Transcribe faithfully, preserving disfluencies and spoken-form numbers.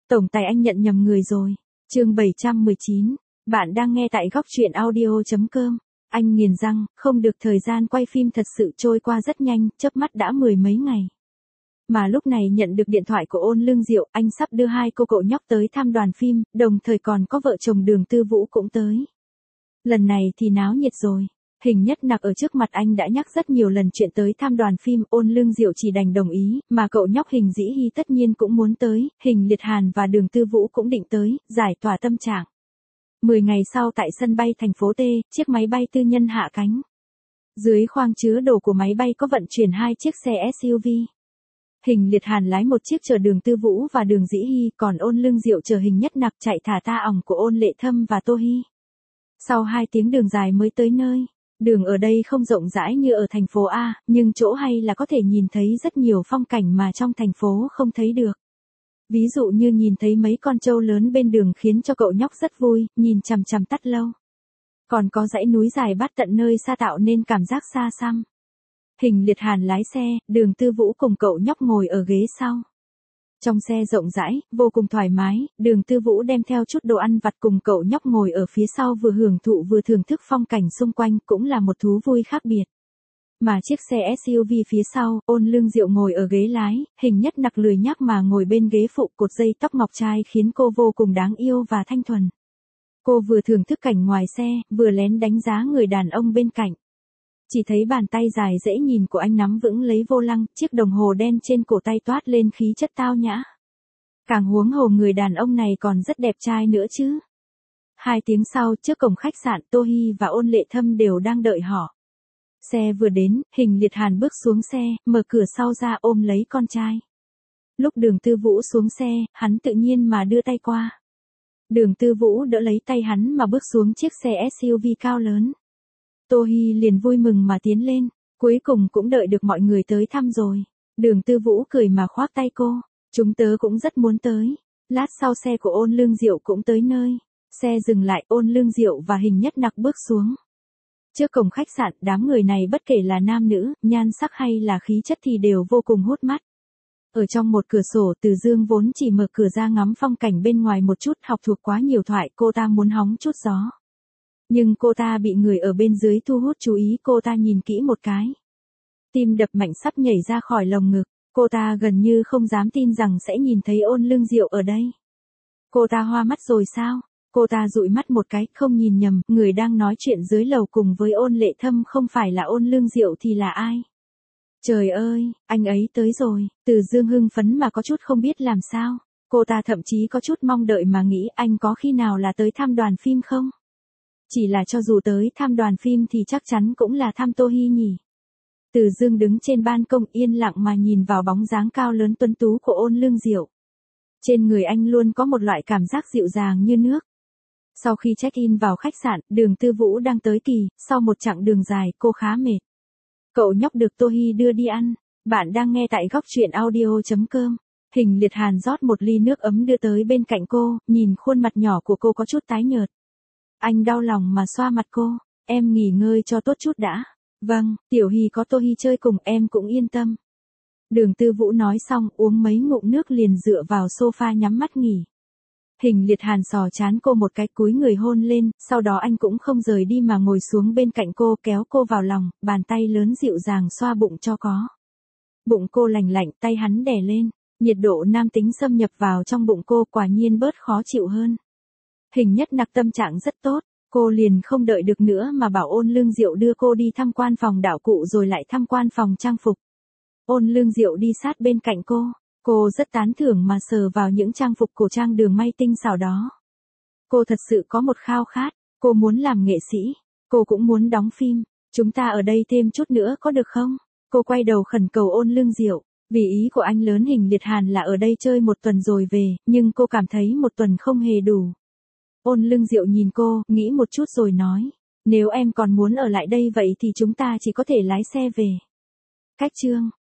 Tổng tài anh nhận nhầm người rồi. Chương bảy trăm mười chín. Bạn đang nghe tại góc truyện audio chấm com. Anh nghiền răng, không được, thời gian quay phim thật sự trôi qua rất nhanh, chớp mắt đã mười mấy ngày. Mà lúc này nhận được điện thoại của Ôn Lương Diệu, anh sắp đưa hai cô cậu nhóc tới thăm đoàn phim, đồng thời còn có vợ chồng Đường Tư Vũ cũng tới. Lần này thì náo nhiệt rồi. Hình Nhất Nặc ở trước mặt anh đã nhắc rất nhiều lần chuyện tới thăm đoàn phim, Ôn Lương Diệu chỉ đành đồng ý, mà cậu nhóc Hình Dĩ Hi tất nhiên cũng muốn tới, Hình Liệt Hàn và Đường Tư Vũ cũng định tới, giải tỏa tâm trạng. Mười ngày sau tại sân bay thành phố T, chiếc máy bay tư nhân hạ cánh. Dưới khoang chứa đồ của máy bay có vận chuyển hai chiếc xe ét u vê. Hình Liệt Hàn lái một chiếc chở Đường Tư Vũ và Đường Dĩ Hi, còn Ôn Lương Diệu chở Hình Nhất Nặc chạy thả ta ỏng của Ôn Lệ Thâm và Tô Hi. Sau hai tiếng đường dài mới tới nơi. Đường ở đây không rộng rãi như ở thành phố A, nhưng chỗ hay là có thể nhìn thấy rất nhiều phong cảnh mà trong thành phố không thấy được. Ví dụ như nhìn thấy mấy con trâu lớn bên đường khiến cho cậu nhóc rất vui, nhìn chằm chằm tắt lâu. Còn có dãy núi dài bắt tận nơi xa tạo nên cảm giác xa xăm. Hình Liệt Hàn lái xe, Đường Tư Vũ cùng cậu nhóc ngồi ở ghế sau. Trong xe rộng rãi, vô cùng thoải mái, Đường Tư Vũ đem theo chút đồ ăn vặt cùng cậu nhóc ngồi ở phía sau vừa hưởng thụ vừa thưởng thức phong cảnh xung quanh, cũng là một thú vui khác biệt. Mà chiếc xe ét u vê phía sau, Ôn Lương Diệu ngồi ở ghế lái, Hình Nhất Nặc lười nhác mà ngồi bên ghế phụ, cột dây tóc ngọc trai khiến cô vô cùng đáng yêu và thanh thuần. Cô vừa thưởng thức cảnh ngoài xe, vừa lén đánh giá người đàn ông bên cạnh. Chỉ thấy bàn tay dài dễ nhìn của anh nắm vững lấy vô lăng, chiếc đồng hồ đen trên cổ tay toát lên khí chất tao nhã. Càng huống hồ người đàn ông này còn rất đẹp trai nữa chứ. Hai tiếng sau, trước cổng khách sạn, Tô Hi và Ôn Lệ Thâm đều đang đợi họ. Xe vừa đến, Hình Liệt Hàn bước xuống xe, mở cửa sau ra ôm lấy con trai. Lúc Đường Tư Vũ xuống xe, hắn tự nhiên mà đưa tay qua. Đường Tư Vũ đỡ lấy tay hắn mà bước xuống chiếc xe ét u vê cao lớn. Tô Hi liền vui mừng mà tiến lên, cuối cùng cũng đợi được mọi người tới thăm rồi. Đường Tư Vũ cười mà khoác tay cô, chúng tớ cũng rất muốn tới. Lát sau xe của Ôn Lương Diệu cũng tới nơi. Xe dừng lại, Ôn Lương Diệu và Hình Nhất Nặc bước xuống. Trước cổng khách sạn, đám người này bất kể là nam nữ, nhan sắc hay là khí chất thì đều vô cùng hút mắt. Ở trong một cửa sổ, Từ Dương vốn chỉ mở cửa ra ngắm phong cảnh bên ngoài một chút, học thuộc quá nhiều thoại, cô ta muốn hóng chút gió. Nhưng cô ta bị người ở bên dưới thu hút chú ý, cô ta nhìn kỹ một cái. Tim đập mạnh sắp nhảy ra khỏi lồng ngực, cô ta gần như không dám tin rằng sẽ nhìn thấy Ôn Lương Diệu ở đây. Cô ta hoa mắt rồi sao? Cô ta dụi mắt một cái, không nhìn nhầm, người đang nói chuyện dưới lầu cùng với Ôn Lệ Thâm không phải là Ôn Lương Diệu thì là ai? Trời ơi, anh ấy tới rồi. Từ Dương hưng phấn mà có chút không biết làm sao. Cô ta thậm chí có chút mong đợi mà nghĩ anh có khi nào là tới thăm đoàn phim không? Chỉ là cho dù tới thăm đoàn phim thì chắc chắn cũng là thăm Tô Hi nhỉ. Từ Dương đứng trên ban công yên lặng mà nhìn vào bóng dáng cao lớn tuấn tú của Ôn Lương Diệu. Trên người anh luôn có một loại cảm giác dịu dàng như nước. Sau khi check-in vào khách sạn, Đường Tư Vũ đang tới kỳ, sau một chặng đường dài, cô khá mệt. Cậu nhóc được Tô Hi đưa đi ăn. Bạn đang nghe tại góc truyện audio chấm com. Hình Liệt Hàn rót một ly nước ấm đưa tới bên cạnh cô, nhìn khuôn mặt nhỏ của cô có chút tái nhợt. Anh đau lòng mà xoa mặt cô, em nghỉ ngơi cho tốt chút đã. Vâng, Tiểu Hi có Tô Hi chơi cùng em cũng yên tâm. Đường Tư Vũ nói xong uống mấy ngụm nước liền dựa vào sofa nhắm mắt nghỉ. Hình Liệt Hàn sò chán cô một cái cúi người hôn lên, sau đó anh cũng không rời đi mà ngồi xuống bên cạnh cô kéo cô vào lòng, bàn tay lớn dịu dàng xoa bụng cho có. Bụng cô lành lạnh, tay hắn đè lên, nhiệt độ nam tính xâm nhập vào trong bụng cô quả nhiên bớt khó chịu hơn. Hình Nhất Nặc tâm trạng rất tốt, cô liền không đợi được nữa mà bảo Ôn Lương Diệu đưa cô đi tham quan phòng đạo cụ rồi lại tham quan phòng trang phục. Ôn Lương Diệu đi sát bên cạnh cô, cô rất tán thưởng mà sờ vào những trang phục cổ trang đường may tinh xảo đó. Cô thật sự có một khao khát, cô muốn làm nghệ sĩ, cô cũng muốn đóng phim, chúng ta ở đây thêm chút nữa có được không? Cô quay đầu khẩn cầu Ôn Lương Diệu, vì ý của anh lớn Hình Liệt Hàn là ở đây chơi một tuần rồi về, nhưng cô cảm thấy một tuần không hề đủ. Ôn Lương Diệu nhìn cô, nghĩ một chút rồi nói, nếu em còn muốn ở lại đây vậy thì chúng ta chỉ có thể lái xe về. Cách chương